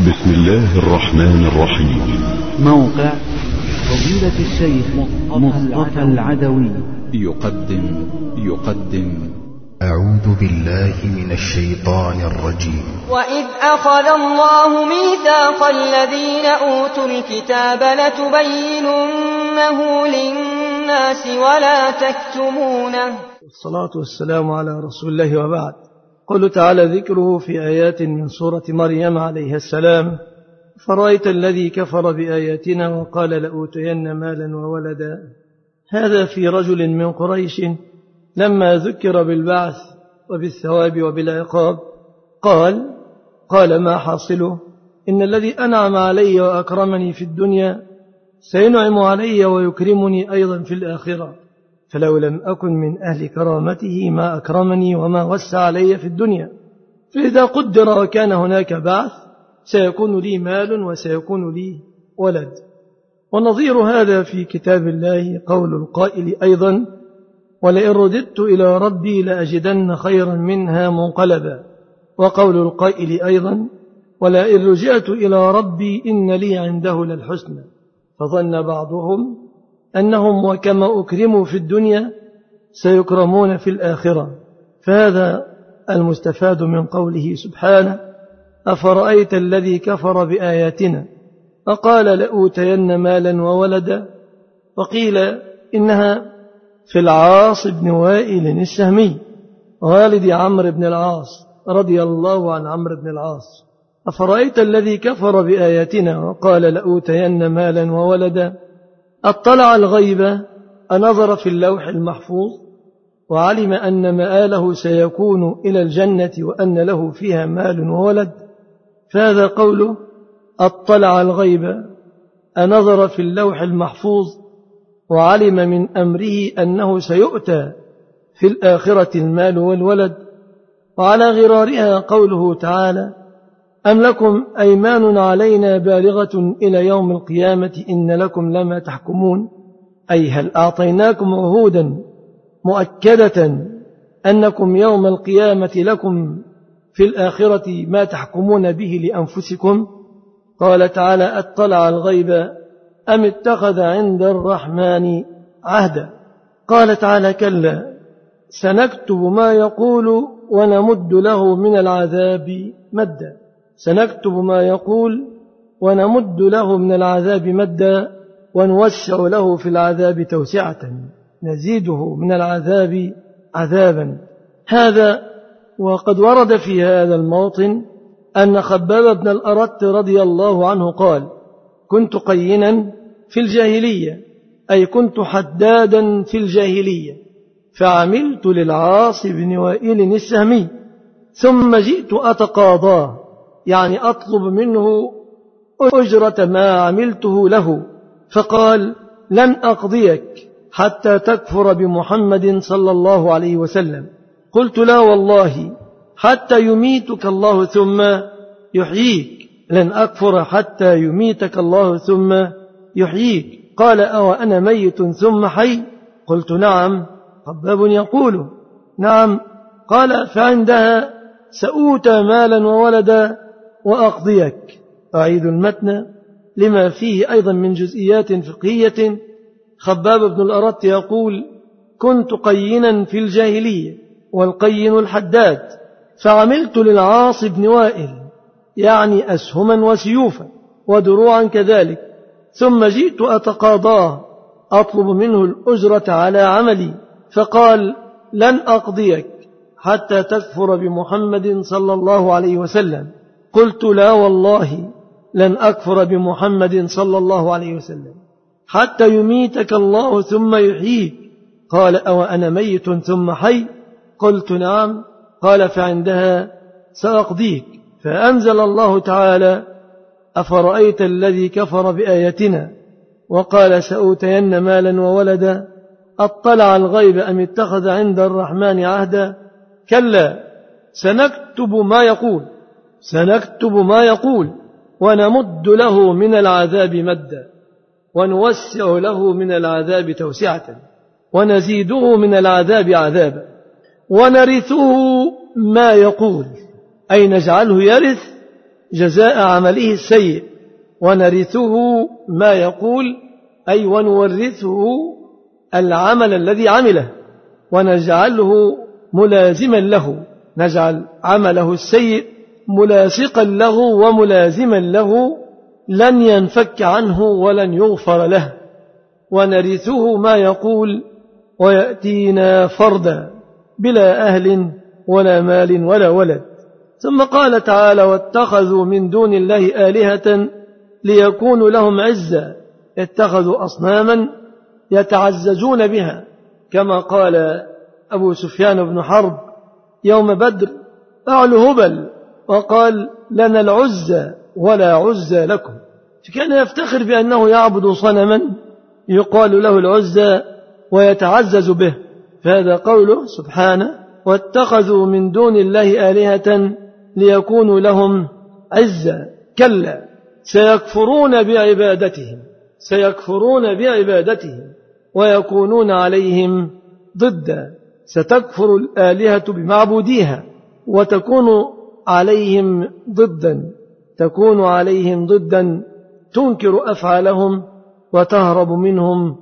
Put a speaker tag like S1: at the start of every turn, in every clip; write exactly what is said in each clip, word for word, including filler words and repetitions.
S1: بسم الله الرحمن الرحيم.
S2: موقع فضيلة الشيخ مصطفى العدوي
S3: يقدم يقدم
S4: أعوذ بالله من الشيطان الرجيم.
S5: وإذ أخذ الله ميثاق الذين أوتوا الكتاب لتبيننه للناس ولا تكتمونه.
S6: والصلاة والسلام على رسول الله وبعد. قل تعالى ذكره في آيات من سورة مريم عليه السلام: فرأيت الذي كفر بآياتنا وقال لأوتين مالا وولدا. هذا في رجل من قريش لما ذكر بالبعث وبالثواب وبالعقاب قال قال ما حاصله؟ إن الذي أنعم علي وأكرمني في الدنيا سينعم علي ويكرمني أيضا في الآخرة، فلو لم أكن من أهل كرامته ما أكرمني وما وسع علي في الدنيا. فإذا قدر وكان هناك بعث سيكون لي مال وسيكون لي ولد. ونظير هذا في كتاب الله قول القائل أيضا: ولئن رددت إلى ربي لأجدن خيرا منها منقلبا. وقول القائل أيضا: ولئن رجعت إلى ربي إن لي عنده للحسنى. فظن بعضهم أنهم وكما أكرموا في الدنيا سيكرمون في الآخرة. فهذا المستفاد من قوله سبحانه: أفرأيت الذي كفر بآياتنا فقال لأوتين مالا وولدا. وقيل إنها في العاص بن وائل السهمي والد عمرو بن العاص رضي الله عن عمرو بن العاص. أفرأيت الذي كفر بآياتنا وقال لأوتين مالا وولدا. اطلع الغيب، أنظر في اللوح المحفوظ وعلم أن مآله سيكون إلى الجنة وأن له فيها مال وولد. فهذا قوله اطلع الغيب، أنظر في اللوح المحفوظ وعلم من أمره أنه سيؤتى في الآخرة المال والولد. وعلى غرارها قوله تعالى: أم لكم أيمان علينا بالغة إلى يوم القيامة إن لكم لما تحكمون. أي هل أعطيناكم عهودا مؤكدة أنكم يوم القيامة لكم في الآخرة ما تحكمون به لأنفسكم. قال تعالى: اطلع الغيب أم اتخذ عند الرحمن عهدا. قال تعالى: كلا سنكتب ما يقول ونمد له من العذاب مدا. سنكتب ما يقول ونمد له من العذاب مدا ونوسع له في العذاب توسعة، نزيده من العذاب عذابا. هذا وقد ورد في هذا الموطن أن خباب بن الأرت رضي الله عنه قال: كنت قينا في الجاهلية، أي كنت حدادا في الجاهلية، فعملت للعاص بن وائل السهمي ثم جئت أتقاضاه، يعني أطلب منه أجرة ما عملته له، فقال: لن أقضيك حتى تكفر بمحمد صلى الله عليه وسلم. قلت: لا والله حتى يميتك الله ثم يحييك. لن أكفر حتى يميتك الله ثم يحييك. قال: أو أنا ميت ثم حي؟ قلت: نعم. خباب يقول: نعم. قال: فعندها سأوتى مالا وولدا وأقضيك. أعيد المتن لما فيه أيضا من جزئيات فقهية. خباب بن الأرت يقول: كنت قينا في الجاهلية، والقين الحداد، فعملت للعاص بن وائل، يعني أسهما وسيوفا ودروعا كذلك، ثم جئت أتقاضاه أطلب منه الأجرة على عملي، فقال: لن أقضيك حتى تكفر بمحمد صلى الله عليه وسلم. قلت: لا والله لن أكفر بمحمد صلى الله عليه وسلم حتى يميتك الله ثم يحييك. قال: أو أنا ميت ثم حي؟ قلت: نعم. قال: فعندها سأقضيك. فأنزل الله تعالى: أفرأيت الذي كفر بآياتنا وقال سأوتين مالا وولدا اطلع الغيب أم اتخذ عند الرحمن عهدا. كلا سنكتب ما يقول سنكتب ما يقول ونمد له من العذاب مدا ونوسع له من العذاب توسعة ونزيده من العذاب عذابا ونرثه ما يقول، أي نجعله يرث جزاء عمله السيء، ونرثه ما يقول أي ونورثه العمل الذي عمله، ونجعله ملازما له، نجعل عمله السيء ملاصقا له وملازما له، لن ينفك عنه ولن يغفر له. ونرثه ما يقول ويأتينا فردا بلا أهل ولا مال ولا ولد. ثم قال تعالى واتخذوا من دون الله آلهة ليكونوا لهم عزا، اتخذوا أصناما يتعززون بها، كما قال أبو سفيان بن حرب يوم بدر أعلو هبل، وقال لنا العزى ولا عزى لكم، فكان يفتخر بأنه يعبد صنما يقال له العزى ويتعزز به. فهذا قوله سبحانه واتخذوا من دون الله آلهة ليكونوا لهم عزا. كلا سيكفرون بعبادتهم سيكفرون بعبادتهم ويكونون عليهم ضدا. ستكفر الآلهة بمعبوديها وتكون عليهم ضدا تكون عليهم ضدا تنكر أفعالهم وتهرب منهم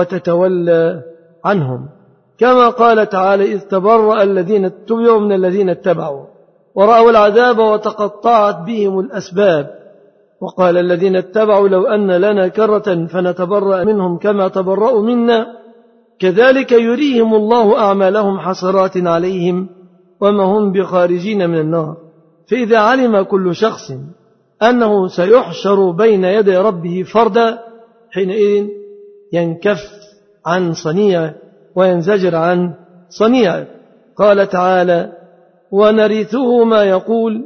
S6: وتتولى عنهم، كما قال تعالى إذ تبرأ الذين اتبعوا من الذين اتبعوا ورأوا العذاب وتقطعت بهم الأسباب، وقال الذين اتبعوا لو أن لنا كرة فنتبرأ منهم كما تبرأوا منا كذلك يريهم الله أعمالهم حسرات عليهم وما هم بخارجين من النار. فإذا علم كل شخص أنه سيحشر بين يدي ربه فردا حينئذ ينكف عن صنيعه وينزجر عن صنيعه. قال تعالى ونرثه ما يقول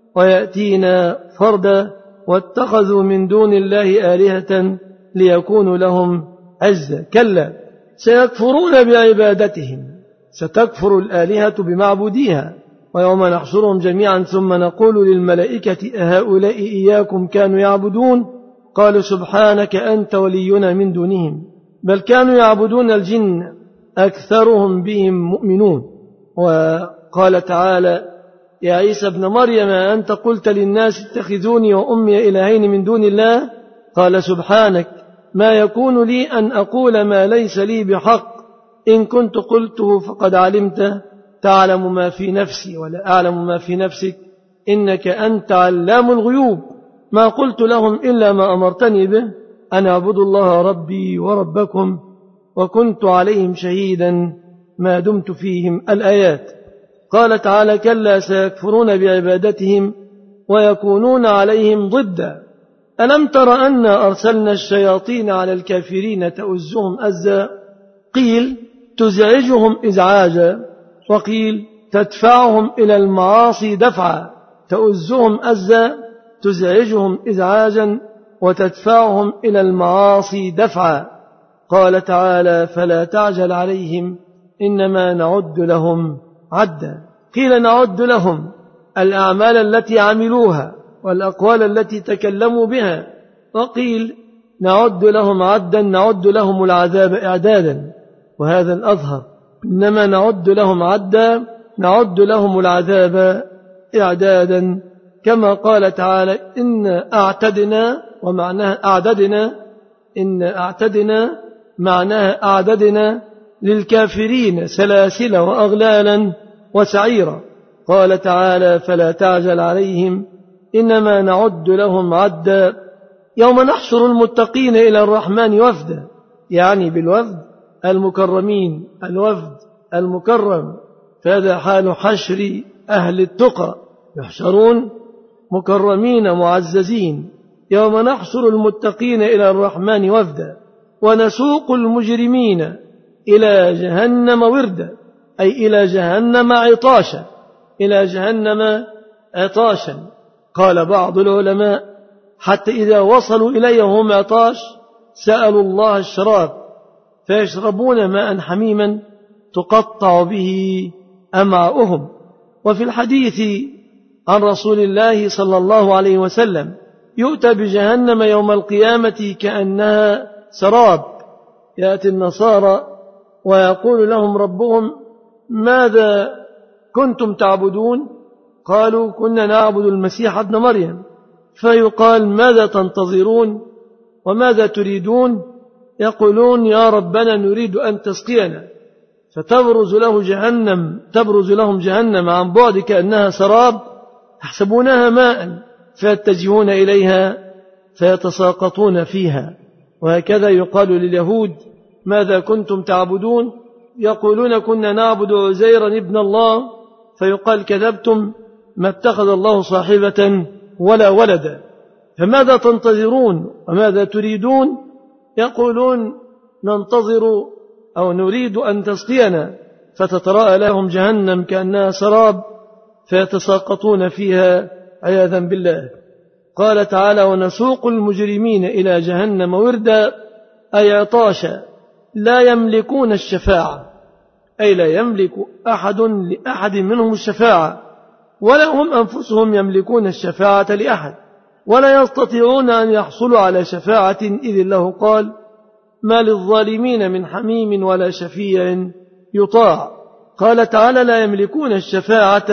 S6: ويأتينا فردا واتخذوا من دون الله آلهة ليكونوا لهم عزا. كلا سيكفرون بعبادتهم ستكفر الآلهة بمعبوديها ويوم نحشرهم جميعا ثم نقول للملائكة أهؤلاء إياكم كانوا يعبدون قالوا سبحانك أنت ولينا من دونهم بل كانوا يعبدون الجن أكثرهم بهم مؤمنون. وقال تعالى يا عيسى ابن مريم أنت قلت للناس اتخذوني وأمي إلهين من دون الله قال سبحانك ما يكون لي أن أقول ما ليس لي بحق إن كنت قلته فقد علمته تعلم ما في نفسي ولا أعلم ما في نفسك إنك أنت علام الغيوب ما قلت لهم إلا ما أمرتني به أن أعبدوا الله ربي وربكم وكنت عليهم شهيدا ما دمت فيهم. الآيات. قال تعالى كلا سيكفرون بعبادتهم ويكونون عليهم ضدا. ألم تر أن أرسلنا الشياطين على الكافرين تؤزهم أزا قيل تزعجهم إزعاجا وقيل تدفعهم إلى المعاصي دفعا. تؤزهم أزا تزعجهم إزعاجا وتدفعهم إلى المعاصي دفعا. قال تعالى فلا تعجل عليهم إنما نعد لهم عدا. قيل نعد لهم الأعمال التي عملوها والأقوال التي تكلموا بها وقيل نعد لهم عدا نعد لهم العذاب إعدادا وهذا الأظهر إنما نعد لهم عدا نعد لهم العذاب إعدادا كما قال تعالى إن أعتدنا ومعناها أعددنا إن أعتدنا معناها أعددنا للكافرين سلاسل وأغلالا وسعيرا. قال تعالى فلا تعجل عليهم إنما نعد لهم عدا. يوم نحشر المتقين إلى الرحمن وفدا يعني بالوفد المكرمين الوفد المكرم. فهذا حال حشر أهل التقى يحشرون مكرمين معززين. يوم نحشر المتقين إلى الرحمن وفدا ونسوق المجرمين إلى جهنم وردا أي إلى جهنم عطاشا إلى جهنم عطاشا. قال بعض العلماء حتى إذا وصلوا إليه هم عطاش سألوا الله الشراب فيشربون ماء حميما تقطع به أمعاؤهم. وفي الحديث عن رسول الله صلى الله عليه وسلم يؤتى بجهنم يوم القيامة كأنها سراب. يأتي النصارى ويقول لهم ربهم ماذا كنتم تعبدون قالوا كنا نعبد المسيح ابن مريم فيقال ماذا تنتظرون وماذا تريدون؟ يقولون يا ربنا نريد أن تسقينا، فتبرز له جهنم تبرز لهم جهنم عن بعد كأنها سراب يحسبونها ماء فيتجهون إليها فيتساقطون فيها. وهكذا يقال لليهود ماذا كنتم تعبدون؟ يقولون كنا نعبد عزيرا ابن الله، فيقال كذبتم ما اتخذ الله صاحبة ولا ولدا. فماذا تنتظرون وماذا تريدون؟ يقولون ننتظر أو نريد أن تسقينا، فتتراءى لهم جهنم كأنها سراب فيتساقطون فيها عياذا بالله. قال تعالى ونسوق المجرمين إلى جهنم وردا، أي عطاشا لا يملكون الشفاعة، أي لا يملك أحد لأحد منهم الشفاعة، ولا هم أنفسهم يملكون الشفاعة لأحد، ولا يستطيعون أن يحصلوا على شفاعة إذ الله قال ما للظالمين من حميم ولا شفيع يطاع. قال تعالى لا يملكون الشفاعة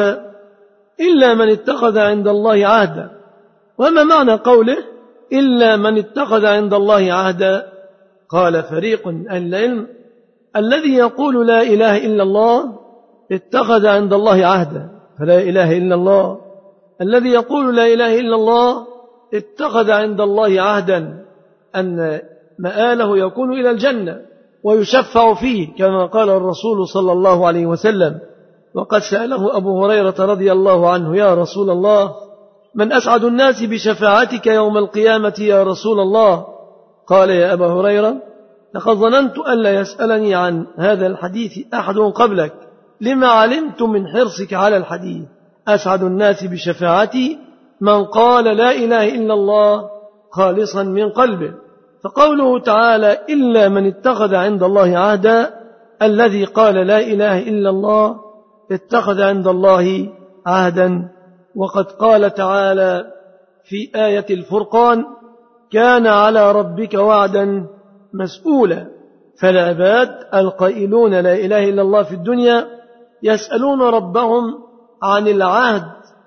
S6: إلا من اتخذ عند الله عهدا. وما معنى قوله إلا من اتخذ عند الله عهدا؟ قال فريق العلم الذي يقول لا إله إلا الله اتخذ عند الله عهدا، فلا إله إلا الله. الذي يقول لا إله إلا الله اتخذ عند الله عهدا أن مآله يكون إلى الجنة ويشفع فيه كما قال الرسول صلى الله عليه وسلم. وقد سأله أبو هريرة رضي الله عنه يا رسول الله من أسعد الناس بشفاعتك يوم القيامة يا رسول الله؟ قال يا أبا هريرة لقد ظننت ألا يسألني عن هذا الحديث أحد قبلك لما علمت من حرصك على الحديث. أسعد الناس بشفاعتي من قال لا إله إلا الله خالصا من قلبه. فقوله تعالى إلا من اتخذ عند الله عهدا، الذي قال لا إله إلا الله اتخذ عند الله عهدا. وقد قال تعالى في آية الفرقان كان على ربك وعدا مسؤولا. فالعباد القائلون لا إله إلا الله في الدنيا يسألون ربهم عن العهد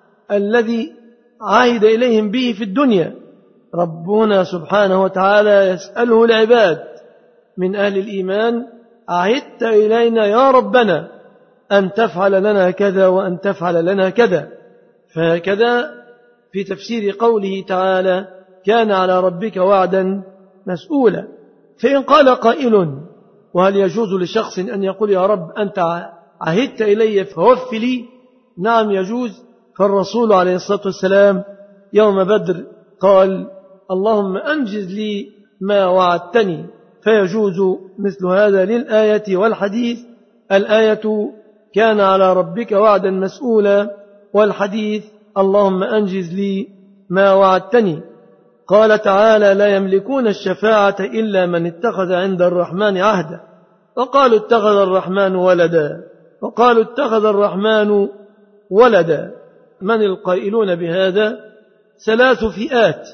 S6: الذي عهد إليهم به في الدنيا. ربنا سبحانه وتعالى يسأله العباد من أهل الإيمان عهدت إلينا يا ربنا أن تفعل لنا كذا وأن تفعل لنا كذا. فهكذا في تفسير قوله تعالى كان على ربك وعدا مسؤولا. فإن قال قائل وهل يجوز لشخص أن يقول يا رب أنت عهدت إلي فوف لي؟ نعم يجوز. فالرسول عليه الصلاة والسلام يوم بدر قال اللهم أنجز لي ما وعدتني، فيجوز مثل هذا للآية والحديث. الآية كان على ربك وعدا مسؤولا، والحديث اللهم أنجز لي ما وعدتني. قال تعالى لا يملكون الشفاعة إلا من اتخذ عند الرحمن عهدا. وقالوا اتخذ الرحمن ولدا وقالوا اتخذ الرحمن ولدا. من القائلون بهذا؟ ثلاث فئات.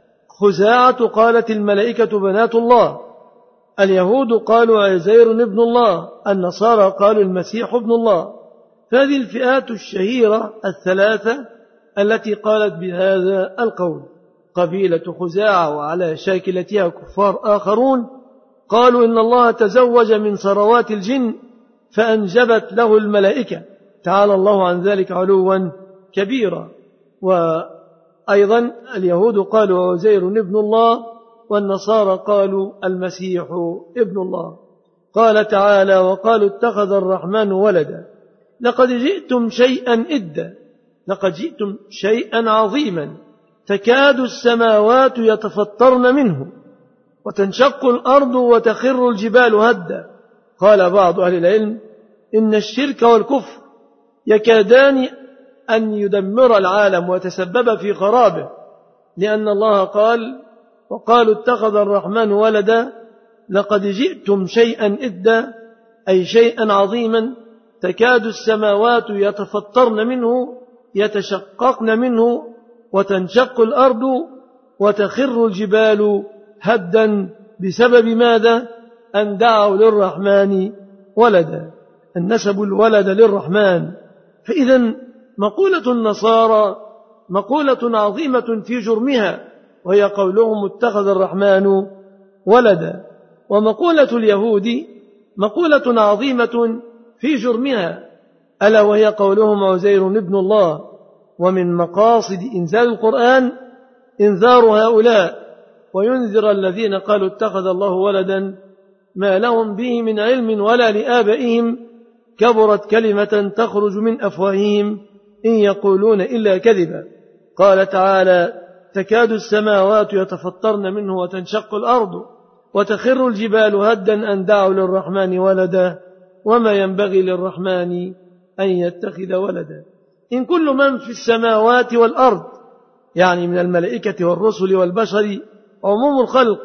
S6: خزاعة قالت الملائكة بنات الله، اليهود قالوا عزير ابن الله، النصارى قالوا المسيح ابن الله. هذه الفئات الشهيرة الثلاثة التي قالت بهذا القول. قبيلة خزاعة وعلى شاكلتها كفار آخرون قالوا إن الله تزوج من ثروات الجن فأنجبت له الملائكة، تعالى الله عن ذلك علوا كبيرا. وأيضا اليهود قالوا عزير ابن الله، والنصارى قالوا المسيح ابن الله. قال تعالى وقالوا اتخذ الرحمن ولدا. لقد جئتم شيئا إدا، لقد جئتم شيئا عظيما، تكاد السماوات يتفطرن منه وتنشق الأرض وتخر الجبال هدا. قال بعض أهل العلم إن الشرك والكفر يكادان أن يدمر العالم ويتسبب في خرابه، لأن الله قال وقالوا اتخذ الرحمن ولدا. لقد جئتم شيئا إدا أي شيئا عظيما، تكاد السماوات يتفطرن منه يتشققن منه وتنشق الأرض وتخر الجبال هدا. بسبب ماذا؟ أن دعوا للرحمن ولدا، أن نسبوا الولد للرحمن. فإذا مقولة النصارى مقولة عظيمة في جرمها، وهي قولهم اتخذ الرحمن ولدا. ومقولة اليهود مقولة عظيمة في جرمها، ألا وهي قولهم عزير ابن الله. ومن مقاصد إنزال القرآن إنذار هؤلاء وينذر الذين قالوا اتخذ الله ولدا ما لهم به من علم ولا لآبائهم، كبرت كلمة تخرج من أفواههم إن يقولون إلا كذبا. قال تعالى: تكاد السماوات يتفطرن منه وتنشق الأرض وتخر الجبال هدا أن دعوا للرحمن ولدا وما ينبغي للرحمن أن يتخذ ولدا. إن كل من في السماوات والأرض، يعني من الملائكة والرسل والبشر عموم الخلق،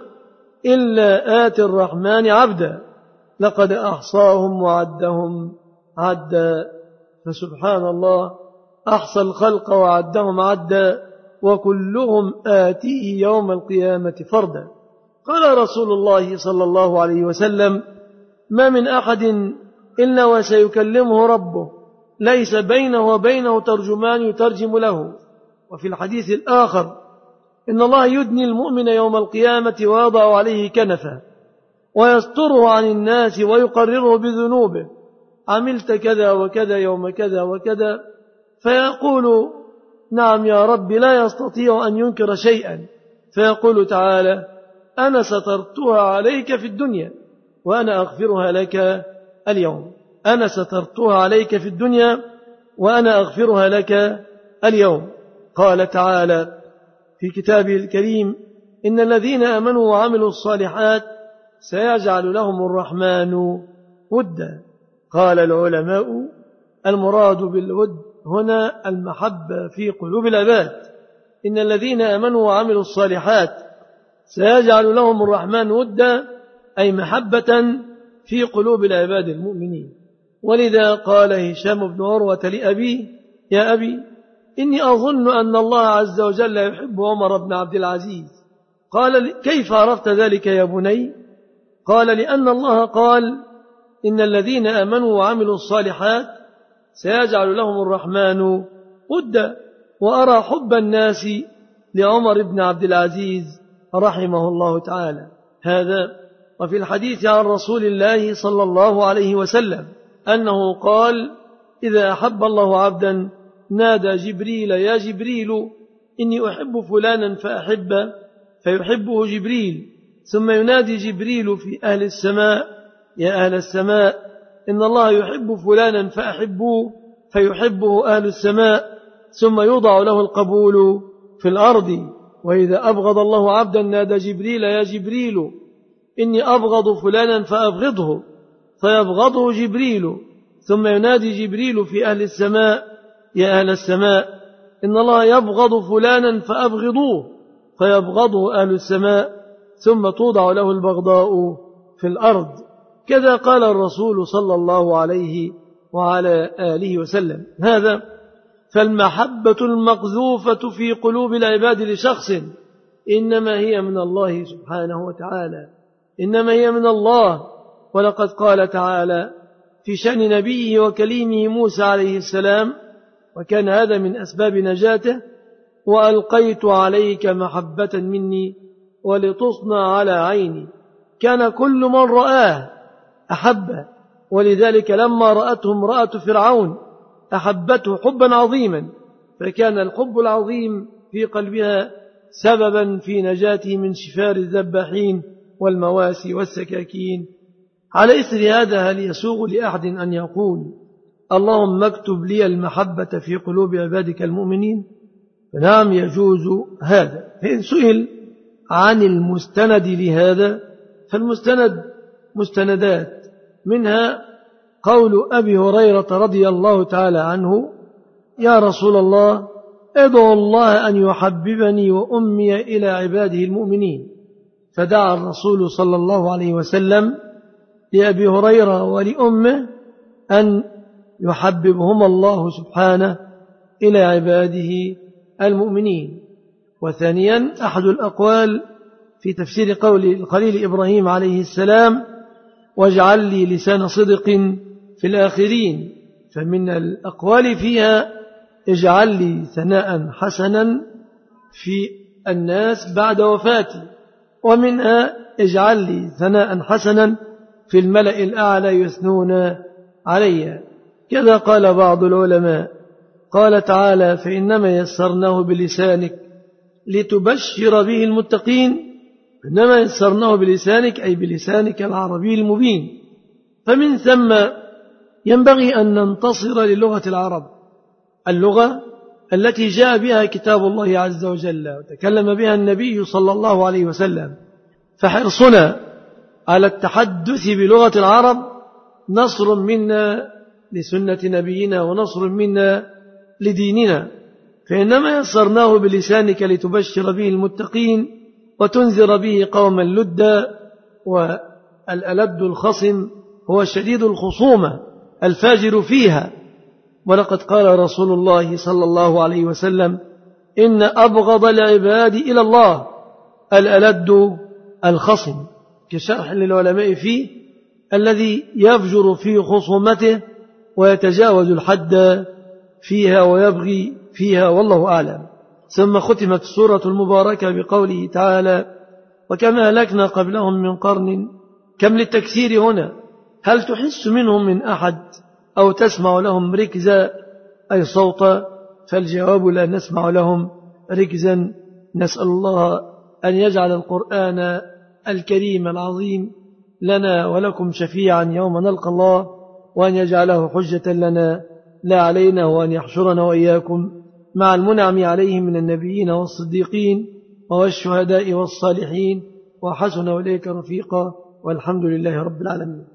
S6: إلا آتي الرحمن عبدا لقد أحصاهم وعدهم عدا. فسبحان الله، أحصى الخلق وعدهم عدا وكلهم آتيه يوم القيامة فردا. قال رسول الله صلى الله عليه وسلم: ما من أحد إلا وسيكلمه ربه ليس بينه وبينه ترجمان يترجم له. وفي الحديث الآخر: إن الله يدني المؤمن يوم القيامة ويضع عليه كنفه ويستره عن الناس ويقرره بذنوبه: عملت كذا وكذا يوم كذا وكذا، فيقول: نعم يا رب، لا يستطيع أن ينكر شيئا، فيقول تعالى: أنا سترتها عليك في الدنيا وأنا أغفرها لك اليوم. أنا سترتها عليك في الدنيا وأنا أغفرها لك اليوم. قال تعالى في كتابه الكريم: إن الذين آمنوا وعملوا الصالحات سيجعل لهم الرحمن ودا. قال العلماء: المراد بالود هنا المحبة في قلوب العباد. إن الذين آمنوا وعملوا الصالحات سيجعل لهم الرحمن ودا، أي محبة في قلوب العباد المؤمنين. ولذا قال هشام بن عروة لأبيه: يا أبي، إني أظن أن الله عز وجل يحب عمر بن عبد العزيز. قال: كيف عرفت ذلك يا بني؟ قال: لأن الله قال: إن الذين آمنوا وعملوا الصالحات سيجعل لهم الرحمن ودا. وأرى حب الناس لعمر بن عبد العزيز رحمه الله تعالى هذا. وفي الحديث عن رسول الله صلى الله عليه وسلم أنه قال: إذا أحب الله عبدا نادى جبريل: يا جبريل، إني أحب فلانا فأحبه، فيحبه جبريل. ثم ينادي جبريل في أهل السماء: يا أهل السماء، إن الله يحب فلانا فأحبوه، فيحبه أهل السماء. ثم يوضع له القبول في الأرض. وإذا أبغض الله عبدا نادى جبريل: يا جبريل، إني أبغض فلانا فأبغضه، فيبغضه جبريل. ثم ينادي جبريل في أهل السماء: يا أهل السماء، إن الله يبغض فلانا فأبغضوه، فيبغضه أهل السماء. ثم توضع له البغضاء في الأرض. كذا قال الرسول صلى الله عليه وعلى آله وسلم هذا. فالمحبة المقذوفة في قلوب العباد لشخص إنما هي من الله سبحانه وتعالى، إنما هي من الله. ولقد قال تعالى في شأن نبيه وكليمه موسى عليه السلام، وكان هذا من أسباب نجاته: وألقيت عليك محبة مني ولتصنع على عيني. كان كل من رآه أحبه، ولذلك لما رأته امرأة فرعون أحبته حبا عظيما، فكان الحب العظيم في قلبها سببا في نجاته من شفار الذباحين والمواسي والسكاكين. على إثر هذا، هل يسوغ لأحد أن يقول: اللهم اكتب لي المحبة في قلوب عبادك المؤمنين؟ فنعم، يجوز هذا. فإن سئل عن المستند لهذا، فالمستند مستندات، منها قول أبي هريرة رضي الله تعالى عنه: يا رسول الله، ادعو الله أن يحببني وأمي إلى عباده المؤمنين. فدعا الرسول صلى الله عليه وسلم لأبي هريرة ولأمه أن يحببهم الله سبحانه إلى عباده المؤمنين. وثانيا، أحد الأقوال في تفسير قول الخليل إبراهيم عليه السلام: واجعل لي لسان صدق في الآخرين. فمن الأقوال فيها اجعل لي ثناء حسنا في الناس بعد وفاتي، ومنها اجعل لي ثناء حسنا في الملأ الأعلى يثنون علي. كذا قال بعض العلماء، قال تعالى فإنما يسرناه بلسانك لتبشر به المتقين، إنما يسرناه بلسانك أي بلسانك العربي المبين. فمن ثم ينبغي أن ننتصر للغة العرب، اللغة التي جاء بها كتاب الله عز وجل وتكلم بها النبي صلى الله عليه وسلم. فحرصنا على التحدث بلغة العرب نصر منا لسنة نبينا ونصر منا لديننا. فإنما يسرناه بلسانك لتبشر به المتقين وتنذر به قوما لدا. والألد الخصم هو شديد الخصومة الفاجر فيها. ولقد قال رسول الله صلى الله عليه وسلم إن أبغض العباد إلى الله الألد الخصم، كشرح للعلماء فيه الذي يفجر في خصومته ويتجاوز الحد فيها ويبغي فيها، والله أعلم. ثم ختمت السورة المباركة بقوله تعالى وكما أهلكنا قبلهم من قرن. كم للتكثير هنا، هل تحس منهم من أحد أو تسمع لهم ركزا أي صوتا؟ فالجواب لا نسمع لهم ركزا. نسأل الله أن يجعل القرآن الكريم العظيم لنا ولكم شفيعا يوم نلقى الله، وأن يجعله حجة لنا لا علينا، وأن يحشرنا وإياكم مع المنعم عليهم من النبيين والصديقين والشهداء والصالحين، وحسن أولئك رفيقا، والحمد لله رب العالمين.